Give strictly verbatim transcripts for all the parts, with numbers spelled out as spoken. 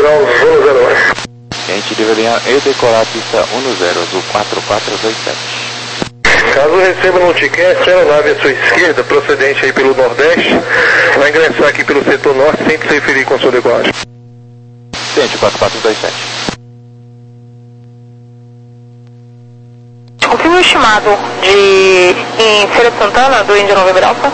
Ground um zero. Cliente de linha e decolar a pista um zero, azul quatro quatro dois sete. Caso receba no ticket, a aeronave à sua esquerda, procedente aí pelo Nordeste, vai ingressar aqui pelo setor Norte sem se referir com a sua decolagem. Cliente quatro quatro dois sete. Confirme o estimado de em Feira de Santana, do Índio November Alpha.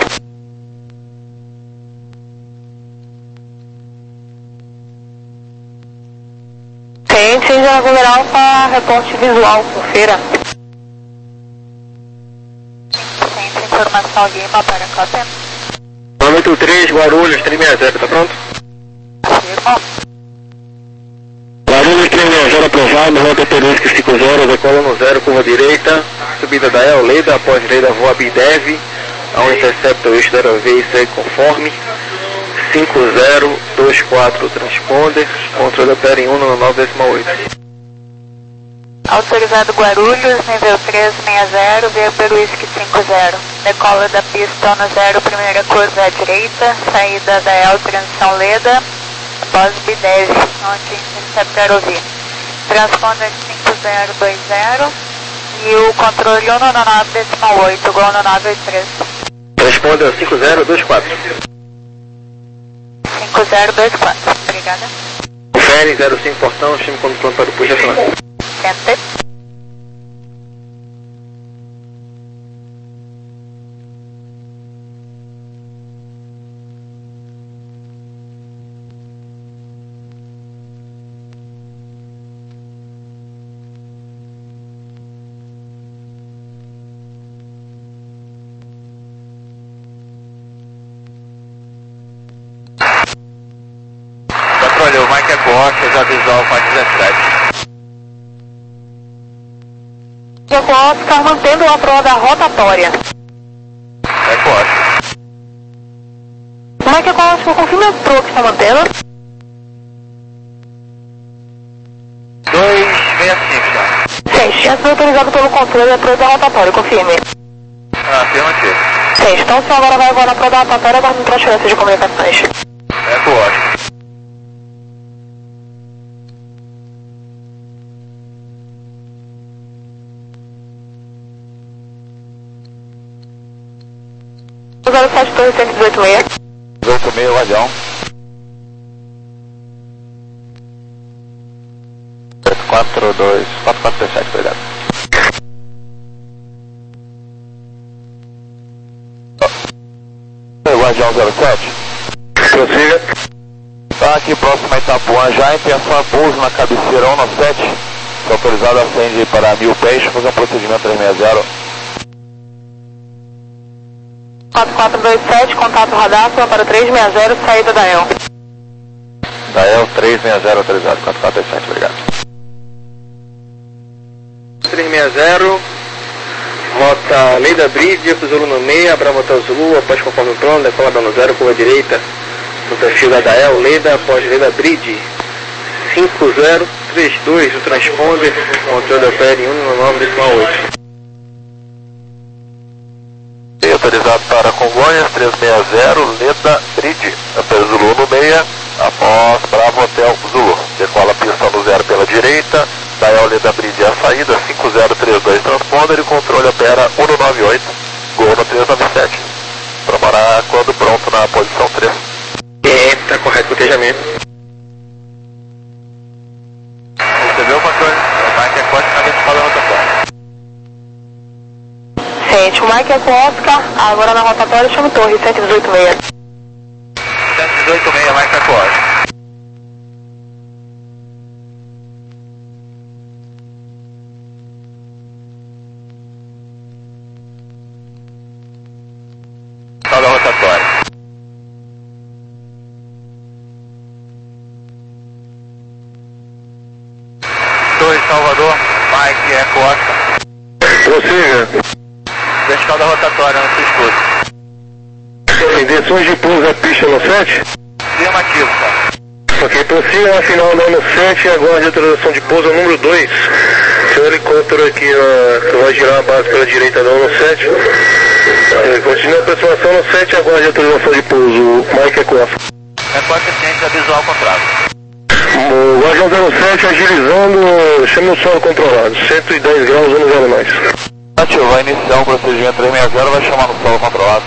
Cliente Índio November Alpha, reporte visual por feira. Cliente, informação Lima para Cópia. nove três, Guarulhos, três seis zero, tá pronto? Afirmo. Guarulhos três seis zero aprovado, rota Terusque cinco zero, decola no zero, curva direita, subida da El Leda, após Leda voa Bidev, ao interceptor eixo da aerovia e segue conforme, cinco zero dois quatro transponder, controle opera em um nove nove oito. Autorizado Guarulhos, nível três seis zero, via pelo Whisky cinco zero. Decola da pista no zero, primeira curva à direita, saída da El Transição Leda, após Bidev, onde intercepta aerovia. Transponder cinco zero dois zero e o controle um nove nove oito, Gol nove nove oito três. Transponder cinco zero dois quatro. cinco zero dois quatro, obrigada. Confere zero cinco portão, time quando pronto para o push acionar. Sente. Controle, o Mike Eco Oscar já visual com a dezessete. Eu posso estar mantendo a prova da rotatória. Eco Oscar. Como é que eu posso confirmar o pro que está mantendo? dois seis cinco, tá? seis, chance autorizado pelo controle da prova da rotatória, confirme. Ah, afirmativo. seis, então o senhor agora vai agora na prova da rotatória, aguardando transferência de comunicações. Eco Oscar. zero sete Torre cento e dezoito seis. dezoito seis, Guardião. quatro dois, quatro quatro dois sete, obrigado. Guardião zero sete. Prossiga. Tá aqui próximo a Itapuã já, intenção é pouso na cabeceira um nove sete. Se autorizado, acende para mil pés, fazer um procedimento três seis zero. quatro quatro dois sete, contato radar, para três seis zero, saída da El. Da El três seis zero, autorizado, quatro quatro dois sete, obrigado. três seis zero, rota Leda Bridge, Zulu no meio, Bravo Hotel Zulu, após conforme pronto, decola dando zero, curva direita, no perfil da Dael, Leda, após Leda Bridge, cinco zero três dois, o transponder, controle opera em um nove nove oito. Autorizado para Congonhas, três seis zero, Leda Bridge, Hotel Zulu no meia, após Bravo Hotel Zulu. Decola a pista no zero pela direita, Dael Leda Bridge é a saída, cinco zero três dois transponder e controle opera um nove oito, Gol no três nove sete. Para parar quando pronto na posição três. É, tá correto o cotejamento. Recebeu o controle? O Mike é corte na vertical da rotatória. Gente, o Mike é com Oscar, agora na rotatória chama Torre cento e dezoito seis. cento e dezoito seis, Mike é corte. Só da rotatória. Torre Salvador, Mike é Oscar. Prossiga. Vertical da rotatória, no seu escudo. Intenções de pouso da pista no sete? Afirmativo, cara. Ok, prossiga na final do ano sete e aguarde a autorização de pouso número dois. Seu helicóptero aqui uh, vai girar a base pela direita do ano sete. É, continua a aproximação no sete e aguarde a autorização de pouso. Mike é Costa. É corte ciente da visual ao contrário. Guardião zero sete agilizando, chama o solo controlado, cento e dez graus, vamos zero mais. Ativo, vai iniciar o procedimento três seis zero, vai chamar no solo controlado.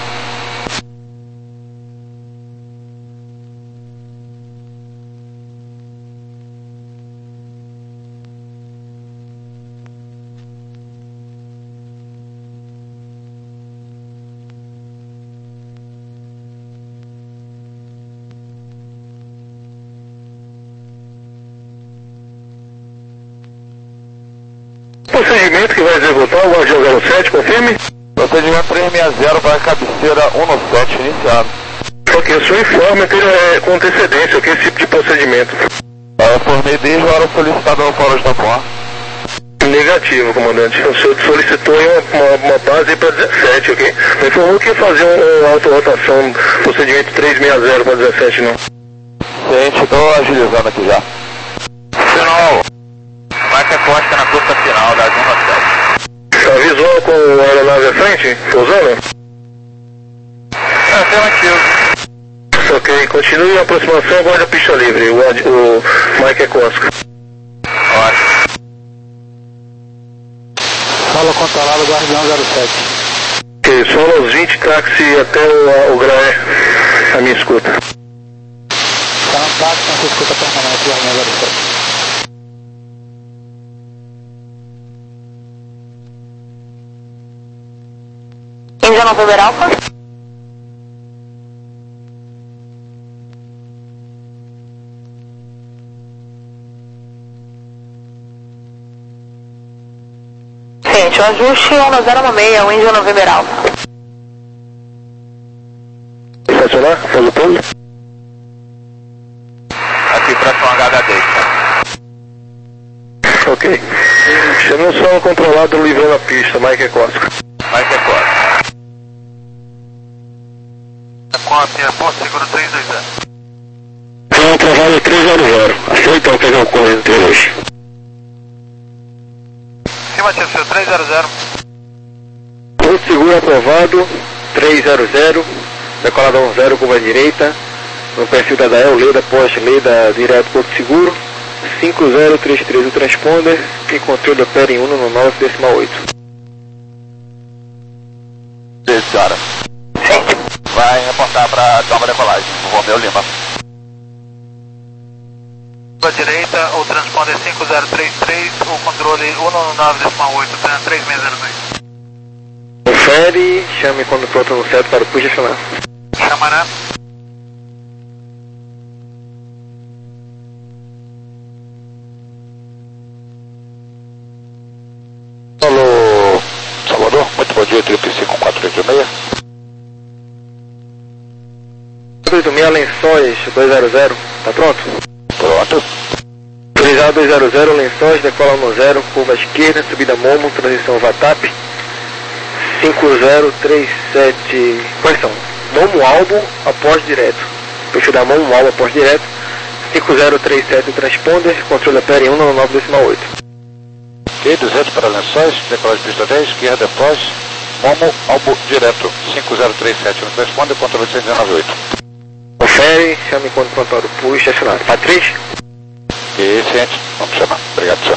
Procedimento que vai executar o Guardião zero sete, confirme. Procedimento três seis zero vai cabeceira um no sete iniciado. Ok, o senhor informa que ele é com antecedência, ok, esse tipo de procedimento. Eu formei desde a hora solicitada ao Fórum da Pó. Negativo, comandante. O senhor solicitou uma, uma, uma base para dezessete, ok? Não informou que ia fazer um, um auto-rotação, procedimento três seis zero para dezessete, não. Gente, estou agilizando aqui já. Final. Marca Costa na curta final da zona sete. Avisou com a aeronave à frente, pousando? É, afirmativo. Ok, continue a aproximação, aguarde a pista livre, o, o Mike Costa. Ótimo. Fala controlado, Guardião zero sete. Ok, solo aos vinte, táxi até o, o Graé, a minha escuta. Tá no táxi, na sua escuta permanente, Guardião zero sete. Índia November Alpha. Gente, o ajuste um zero um seis, o Índia November Alpha. Estacionar, faz o pouso. Aqui próximo H H D. Ok. Chame o solo controlado livrando a pista, Mike Costa. Mike Costa. Com a minha ponte seguro três dois zero. Solo aprovado três zero zero. Aceita o que é ocorrido entre hoje. Afirmativo, seu três zero zero. Ponto seguro aprovado, três zero zero. Decolada um zero, curva direita. No perfil da Dael, Leda, poste, Leda, direto Porto Seguro. cinco zero três três o transponder. E controle opera em um no nove decimal oito. Beleza, senhora. Vai apontar para a toma de decolagem, o Romeu Lima. Curva direita, o transponder cinco zero três três, o controle um no nove decimal oito, três seis zero dois. Confere, chame quando pronto no certo para o push acionar. Chamará. Alô, Salvador, muito bom dia, trinta e cinco quatro oito seis. oito seis Lençóis dois zero zero, tá pronto? Pronto. Autorizado dois zero zero, Lençóis, decola um zero, curva esquerda, subida Momo, transição Vatap. cinco zero três sete, quais são? Momo Albo, após direto. Perfil da Momo Albo, após direto. cinco zero três sete transponder, controle opera em um no nove decimal oito. Ok, duzentos para Lençóis, decolagem de pista dez, esquerda após, Momo, Albo, direto, cinco zero três sete no transponder, controle cento e dezenove oito. Confere, chame quando pronto para o push estacionário. Patrícia? Ok, ciente, vamos chamar. Obrigado, senhor.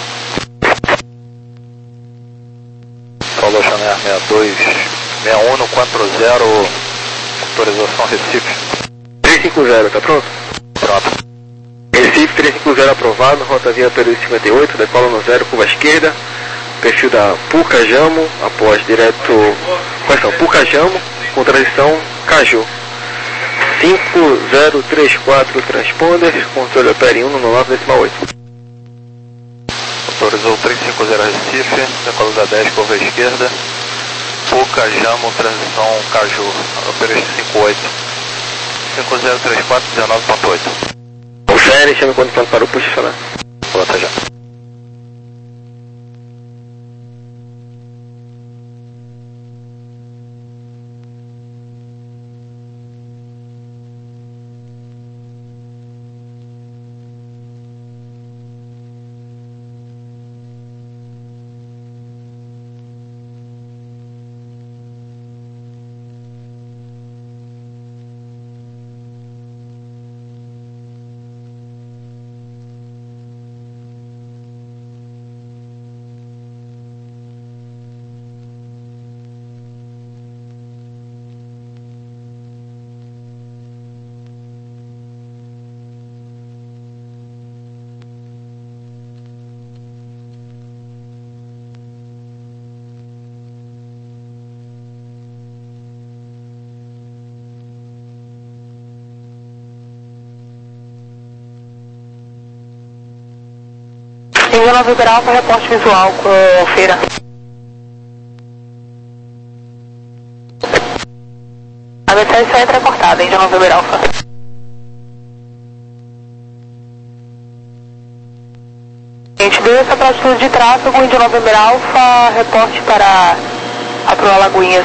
Falou, Chamer sessenta e dois sessenta e um no quatro zero, autorização Recife. trezentos e cinquenta, tá pronto? Pronto. Recife trezentos e cinquenta aprovado, rota via Peru cinquenta e oito, decola no zero, curva esquerda, perfil da Pucajamo, após direto, quais são? Pucajamo, com transição Caju. cinco zero três quatro transponder, controle opera em um no nove decimal oito. Autorizou trezentos e cinquenta Recife, decola da dez, curva esquerda, Pucajamo, transição Caju, operation cinquenta e oito. cinco zero três quatro dezenove ponto oito. Confere, chame quando pronto para o push estacionar. Pronto, já. Nova Uber Alfa, reporte visual com feira. A mensagem só entra cortada, hein, de Nova Uber Alfa. Gente, deu essa para atitude de tráfego, Índia Nova Uber Alfa, reporte para a Proa Lagoinhas.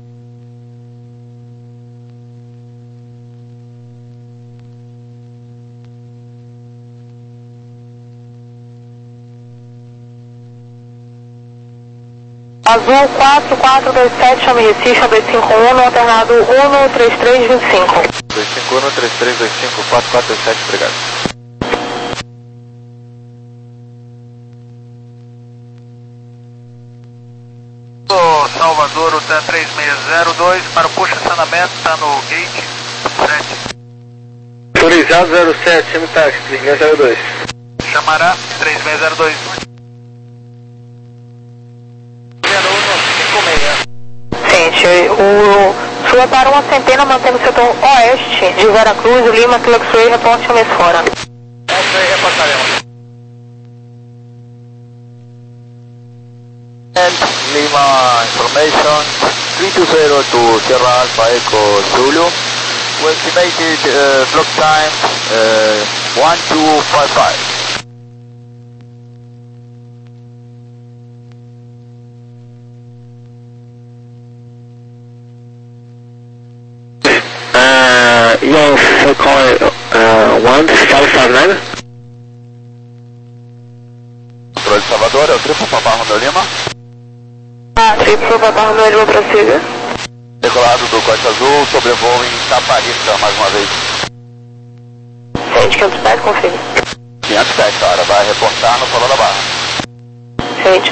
Azul quatro quatro dois sete, chame Recife, dois cinco um, no alternado um três três dois cinco. dois cinco um, três três dois cinco, quatro quatro dois sete, obrigado. Salvador, o T três seis zero dois, para o push estacionamento, está no gate sete. Autorizado zero sete, chame táxi, três seis zero dois. Chamará três seis zero dois. Gente, o Sul é para uma centena, mantendo o setor oeste de Veracruz, Lima, Clexway, reporte um mês fora. Essa aí reportaremos. Lima information, three two zero to Sierra Alpha Echo Zulu, estimated uh, block time uh, one two five five. Uh, your full call uh, one five five nine. Controle de Salvador, é o triplo Papá Romeu Lima. Ah, triplo Papá Romeu Lima, prossiga. Decolado do Costa Azul, sobrevoo em Taparica mais uma vez. Gente, quinhentos pés, confirme. quinhentos pés, cara, vai reportar no Salão da Barra. Gente.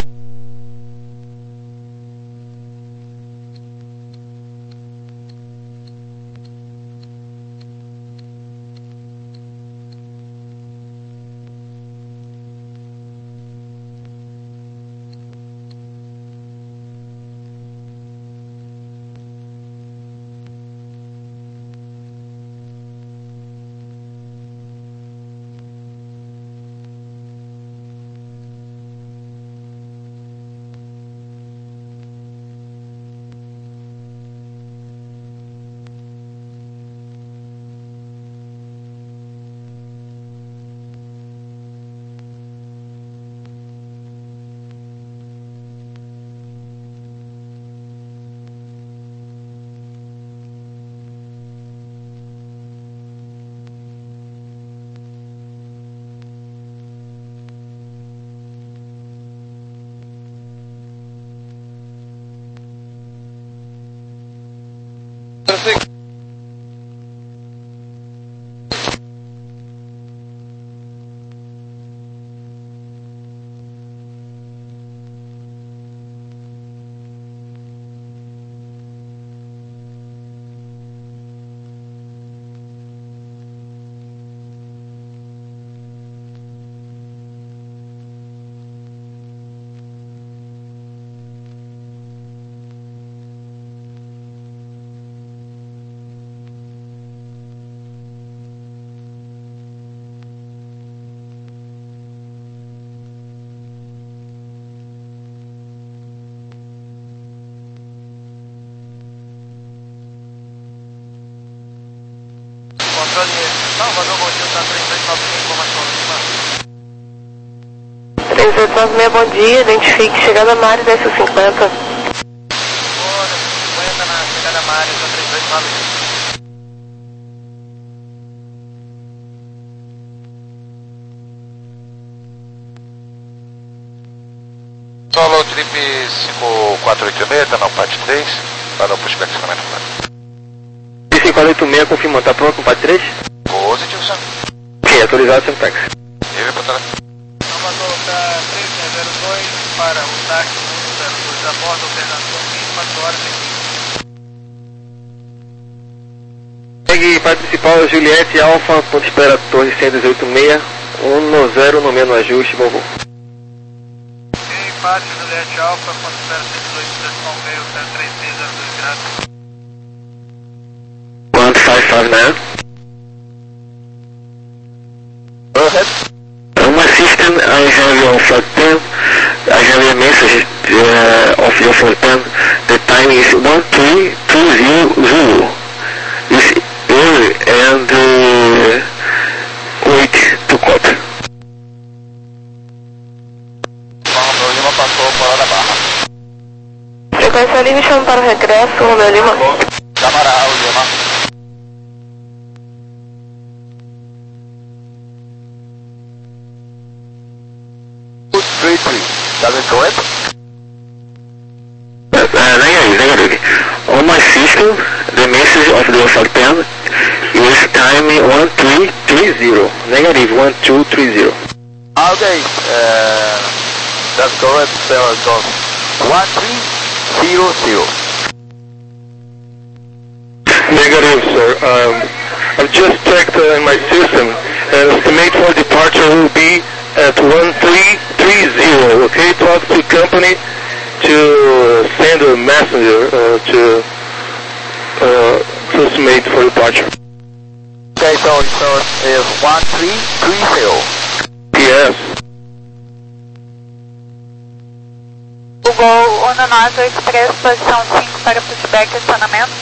Salvador, bom dia, tá três oito nove cinco, informação Lima. três oito nove seis, bom dia, identifique, chegada Mário, desce o cinquenta. Bora, cinquenta na chegada Mário, tá três oito nove cinco. Solo Trip cinco quatro oito seis, tá na P A T três, para o pushback estacionamento. cinco quatro oito seis, confirmando, tá pronto com o P A T três? Positivo, senhor. Ok, autorizado sem táxi. E reportando. Salvador, tá três seis zero dois, para o táxi um zero dois a bordo, alternação vinte e quatro horas e Segue P A T principal, Juliette Alfa, ponto de espera Torre cento e oito seis, um zero no menos ajuste, bom voo. P A T Juliette Alfa, ponto de espera cento e oito, decisão meio, três seis zero dois graus. one five five nine. Go ahead. Uma system then I have your flight plan. I have a message uh, of your flight plan. The time is one three two zero zero. It's early and uh, wait to copy. Romeu Lima passou fora da barra. Frequência livre, chama para o regresso, Romeu Lima. Câmara Raul Lima. three three. Does it go in? Uh, negative, negative. On my system, the message of the flight plan is time one three three zero. Negative one two three zero. Okay, uh, that's correct. So it goes one three zero zero. Negative, sir. Um, I've just checked uh, in my system, and estimate for departure will be at one three three zero. Okay, talk to company to send a messenger uh, to uh, to estimate for departure. Okay, so so it's one three three zero. Yes. Google um nove Express, posição cinco para pushback, acionamento.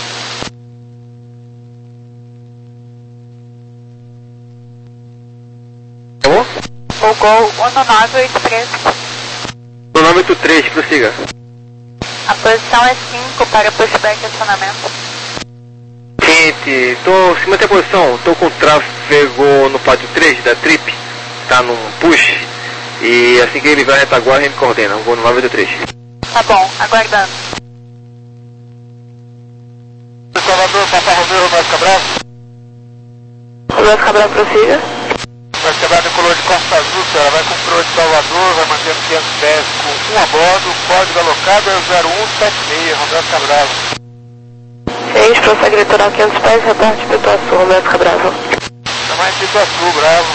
Como? Google um nove Express. No nome oito três, prossiga. A posição é cinco para pushback, acionamento. Gente, tô, se manter a posição, tô com tráfego no pátio três da Trip, tá num push, e assim que ele vai à retaguarda, ele me coordena, vou no nove oito três. Tá bom, aguardando. Salvador, Papa Romeu, Romeu Cabral. Romeu Cabral, prossiga. Vai quebrar decolou de Costa Azul, ela vai com o coroa de Salvador, vai mantendo quinhentos pés com um a bordo, código alocado é zero um sete seis, Romeu Cabral. seis, prossegue litoral quinhentos pés, reporte Pituaçu, Romeu Cabral. Tamanho Pituaçu, bravo.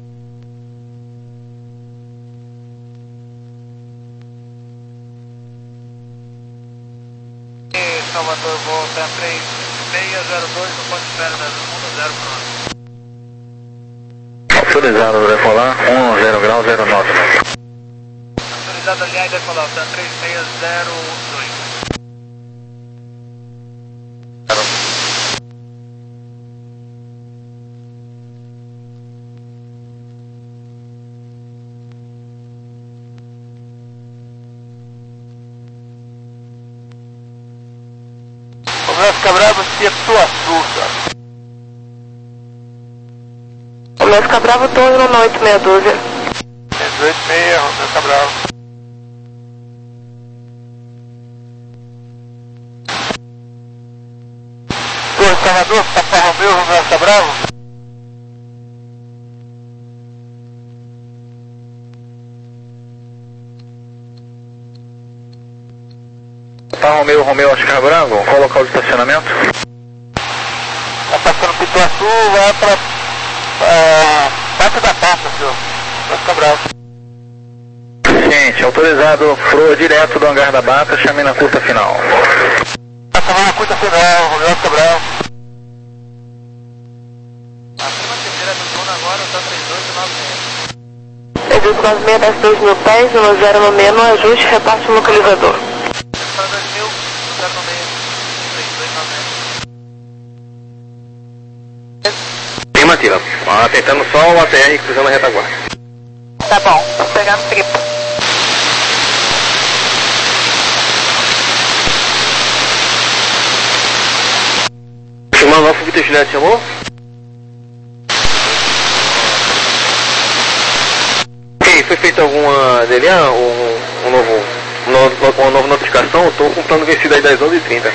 Salvador, volta três seis zero dois, no ponto de espera, um zero pronto. Autorizado a decolar, um zero grau zero nove. Autorizado aliás decolar, tá três seis zero dois. Romeu Cabral, Pituaçu, cara. Romeu Cabral, torno no oito meia dúzia. oito seis, Romeu Cabral. Torre Salvador, Papa Romeu, Romeu Cabral. Tá Romeu, Romeu Oscar Bravo, qual o local de estacionamento? Tá passando Pituaçu, vai pra uh, Pátio da Pata, senhor. Romeu Cabral. Gente, autorizado, proa direto do hangar da Bata, chame na curta final. Tá chamando na curta final, Romeu Cabral. Acima terceira do turno agora, tá três dois nove seis. Edito nove seis desce dois mil pés, no zero no meio, no ajuste, reparte o localizador. dois mil, zero no meio, três dois nove seis. Afirmativa. Tentando só o A T R cruzando a retaguarda. Tá bom, tô pegando triplo. Chamando nosso Vitor Juliette, chamou? Ok, foi feita alguma dele, ah, um, um novo, um novo, uma nova notificação? Eu tô com o plano vencido aí das onze e trinta.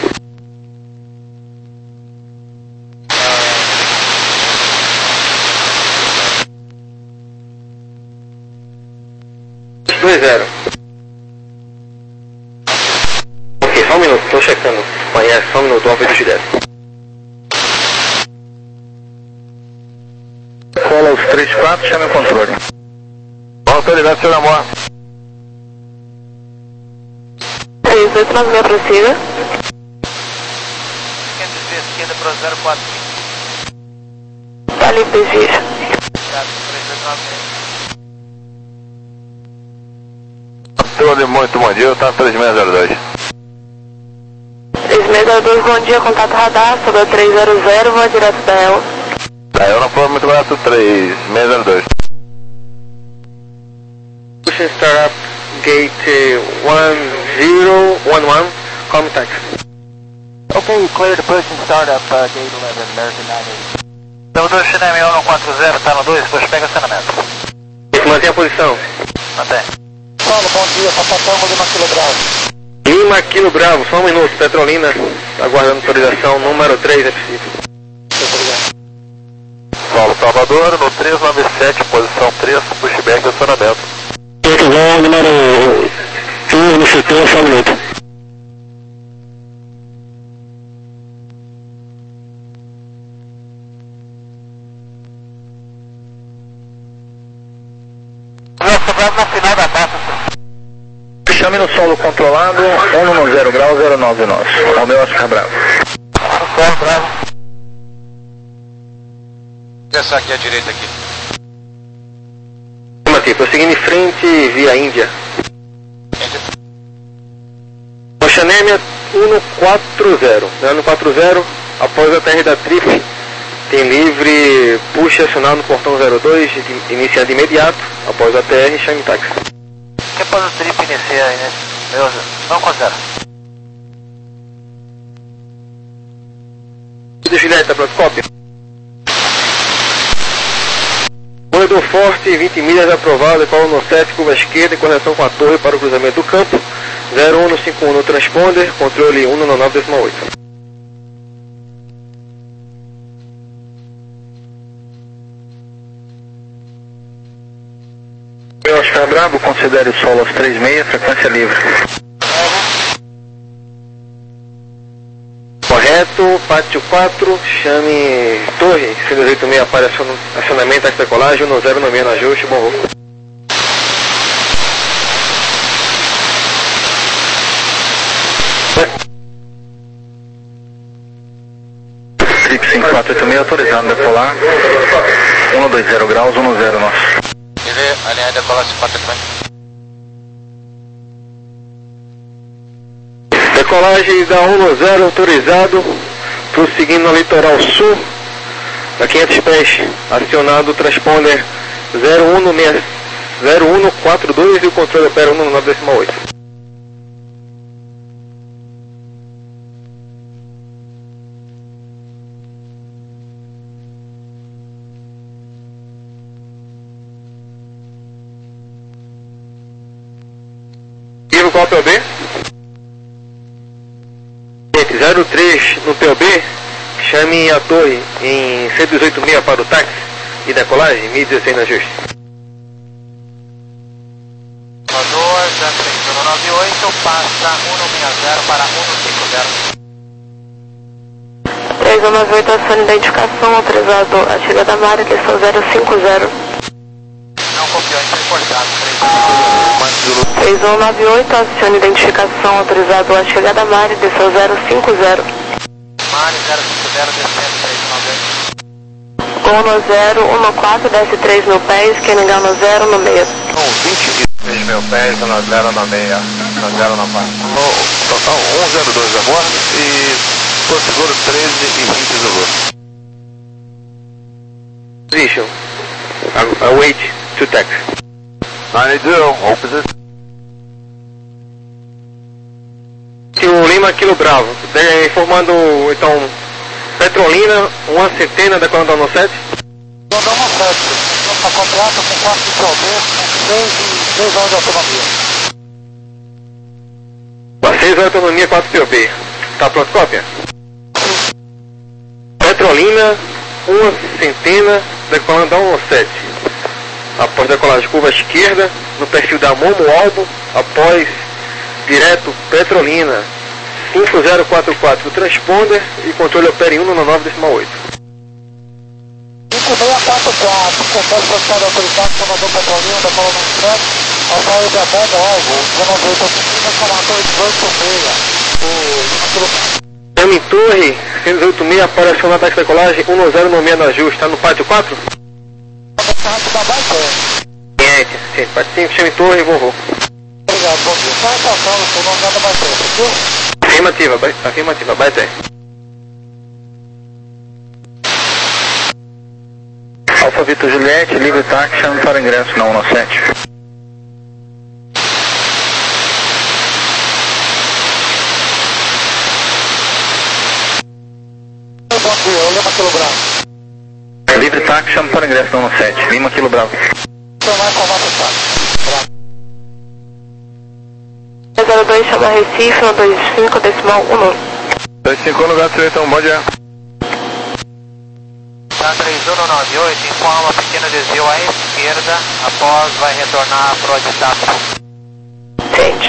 dois zero. Ok, só um minuto, tô checando. Conhece, só um minuto, uma Vitor Juliette. Cola os três quatro, chame o controle. Autoridade, senhor Amor. três oito nove seis, prossiga. quinhentos de esquerda para zero quatro. Tá limpo, exige. Obrigado, três dois nove seis. Controle, muito bom dia, tá no três seis zero dois. três seis zero dois, bom dia, contato radar, sobre três zero zero, vou direto da E L. Da E L não foi muito barato, três seis zero dois. Push start up, gate one zero one one, com taxi. Ok, clear the push and start up, uh, gate eleven, American nine eighty. Então, dois C N M um quatro zero, tá no dois, dois pega acionamento. Mantém a posição. Mantém. Paulo, bom dia, Papatão, Lima Kilo Bravo. Lima Kilo Bravo, só um minuto, Petrolina, aguardando autorização, número três, é possível. Paulo Salvador, no três nove sete, posição três, pushback acionamento. Muito bom, número um, no futuro, só um minuto. Na final da taça. Chame no solo controlado, um no zero grau, zero nove nosso. Ao meu Oscar Bravo. No solo, bravo. Vou descer aqui à direita aqui. Aqui, prosseguindo em frente via Índia. Oceanemia um quatro zero. um quatro zero, após a T R da Trip, tem livre, puxa acionar no portão zero dois, iniciando de imediato, após a T R, chame táxi. Que após o trip iniciar aí, né? Eu não considero. Julieta, pronto, cópia. Corredor forte, vinte milhas aprovado, colo no sete, curva esquerda, em correção com a torre para o cruzamento do campo, zero um no cinco um no transponder, controle um no nove oito. Oscar Bravo, considere o solo aos três seis, frequência livre. Correto, pátio quatro, chame torre, C dois oito seis para acionamento, taxa decolagem, um zero no meio no ajuste, bom voo. Trip cinco quatro oito seis, autorizado a decolar, um dois zero graus, um zero nosso. Ele, a linha de decolagem quatro também. Decolagem da um zero autorizado, prosseguindo no litoral sul, a quinhentos pés, acionado o transponder zero um quatro dois e o controle opera um no nove oito. Qual P O B? zero três no P O B, chame a torre em C dois oito seis para o táxi e decolagem, mil e dezesseis no ajuste. dois, zero nove oito, passa um no seis zero para um no cinco zero. três um nove oito, acione identificação, autorizado a chegada da área, questão zero cinco zero. Não copiou, então importado, três um nove oito, acione identificação, autorizado a chegada da área, questão zero cinco zero. Mari zero cinco zero, descendo três um nove oito. um no zero, um no quatro, desce três mil pés, quem ligar no zero no meio. vinte e três mil pés, no zero no meia, no zero no quatro. Total um zero dois agora e por seguro treze e vinte Zulu. Position. Await to taxi. nove zero, hold position. O Lima Kilo Bravo, de, informando então Petrolina, uma centena da coluna no sete. Rondão no sete, está completo com quatro de P O B, com seis e seis horas de autonomia. seis horas de autonomia, quatro P O B. Tá pronto, cópia? Petrolina, uma centena da coluna no sete. Após decolagem curva esquerda, no perfil da Momo Albo, após direto Petrolina cinco zero quatro quatro transponder e controle opera em um no nove oito. cinco seis quatro quatro, controle social autorizado, comandou Petrolina, da coluna sete, ao sair da banda alvo, nove oito oito, comandou dezoito seis. Chame torre, cento e oito seis para acionar taxa de decolagem, um zero no meio no ajuste, está no pátio quatro? Da base, É, sim, pátio cinco, chame torre e vovô. Obrigado. Bom dia. Só repassando, seu nome nada mais tempo, viu? Afirmativa, ba- afirmativa, Baeté. Alfa Vitor Juliette, livre taxa para ingresso na um sete. Bom dia, eu Lima Quilo Bravo. Livre taxa para ingresso na um sete, Lima Quilo Bravo. Seu mais formato está. zero dois chama Recife, um dois cinco, decimal um. dois cinco no gato, então, bom dia. Tá três um nove oito, informa pequeno desvio à esquerda, após vai retornar para o WhatsApp. Sente.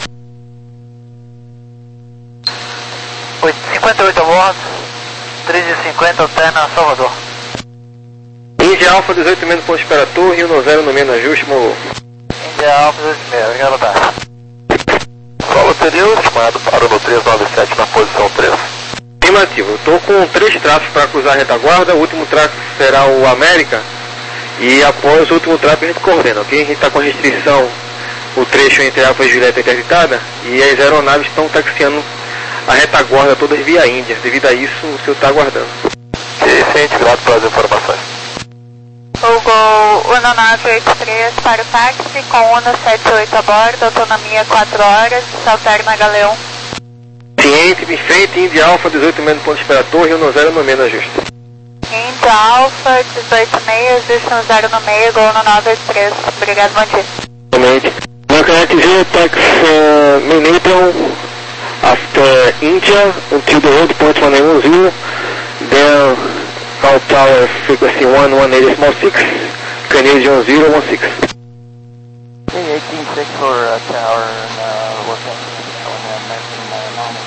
cinquenta e oito a bordo, treze e cinquenta alterna Salvador. Índia Alfa dezoito menos ponto para a torre, um zero no menos ajuste, Molu. Índia Alfa dezoito meia, obrigado, tá. Qual seria o estimado para o no trezentos e noventa e sete na posição três? Afirmativo, eu estou com três traços para cruzar a retaguarda, o último traço será o América e após o último traço a gente coordena, ok? A gente está com restrição, o trecho entre Alfa e Julieta interditada e as aeronaves estão taxiando a retaguarda todas via Índia, devido a isso o senhor está aguardando. Ok, ciente, grato pelas informações. O Gol um nove oito três para o táxi com um sete oito a bordo, autonomia quatro horas, Salterna Galeão. Ciente, em frente, Índia Alfa dezoito menos ponto para a torre, um zero no menos ajuste. Índia Alfa dezoito meia, ajuste um zero no meio, Gol um nove oito três. Obrigado, bom dia. Exatamente. Macanete zero, tax uh, Manhattan, after India, until the road point one eight zero, then call tower frequency one one eight small six, Canadian zero one six. eighteen six for uh, tower and uh, working on American normal.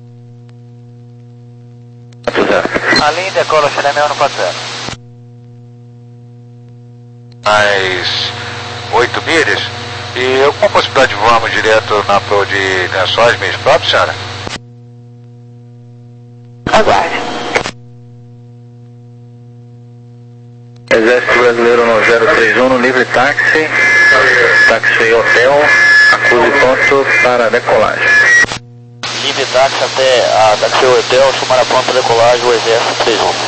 A linha decola Xeremel no quatro zero. Mais oito milhas. E alguma possibilidade de voarmos direto na Pro de Lençóis, meios próprios, senhora? Aguarde. Exército Brasileiro no zero três um, no livre táxi, táxi hotel, acuse ponto para decolagem. Livre táxi até a táxi hotel, chamar a pronta decolagem, o Exército três um.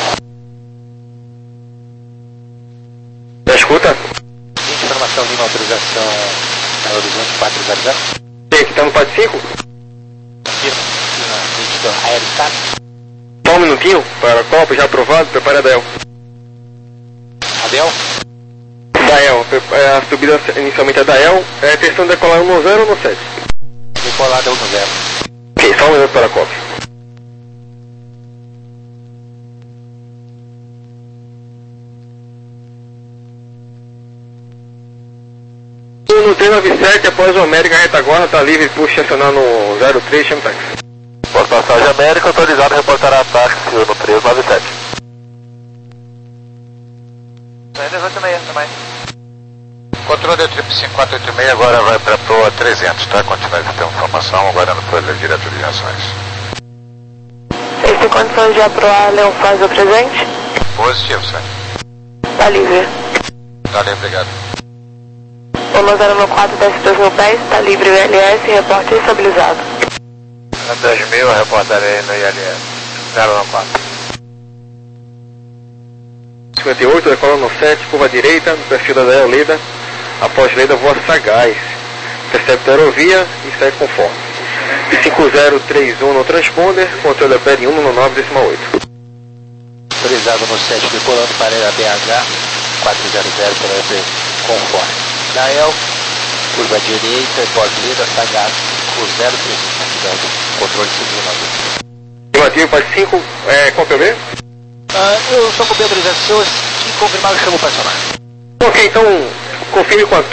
Já escuta? Informação de uma autorização na Horizonte quatro zero zero. Tem que estar no P A D cinco? Firma. Sentido aeroestado. Só um minutinho, para a Copa, já aprovado, prepara a Dael. Adel. Dael, é, a subida inicialmente é Dael, é atenção de decolar um zero ou no sete? Decolada um zero. Ok, só um minuto para a Copa. No três nove sete, após o América, a retaguarda está livre por estacionar no zero três, chama táxi. Pós passagem América, autorizado a reportar a táxi no trezentos e noventa e sete. dezoito meia também. Controle triple cinco quatro oito seis agora vai para a Proa trezentos, tá? Continua de ter informação, agora no Proa direto de Lençóis. Vocês têm condições de aprovar Leão faz o presente? Positivo, senhor. Tá livre. Tá bem, obrigado. um zero no quatro, desce dois mil pés, tá livre o I L S, reporte estabilizado. dois mil, reportarei no I L S. zero no quatro. cinquenta e oito, decola no sete, curva direita, no perfil da Dael Leda. Após Leda, voa sagaz. Intercepta a aerovia e segue conforme. cinco zero três um no transponder, controle da P L um no nove decimal oito. Autorizado no sete, decolando para a B H quatro zero zero para ver conforme. Dael, curva direita, pós-lida, sagaz, por zero três um, controle civil. Afirmativo, P A D cinco, é, qual que é o B? Ah, eu só copiei autorizações e confirmar o chamo personal. Ok, então confirme com a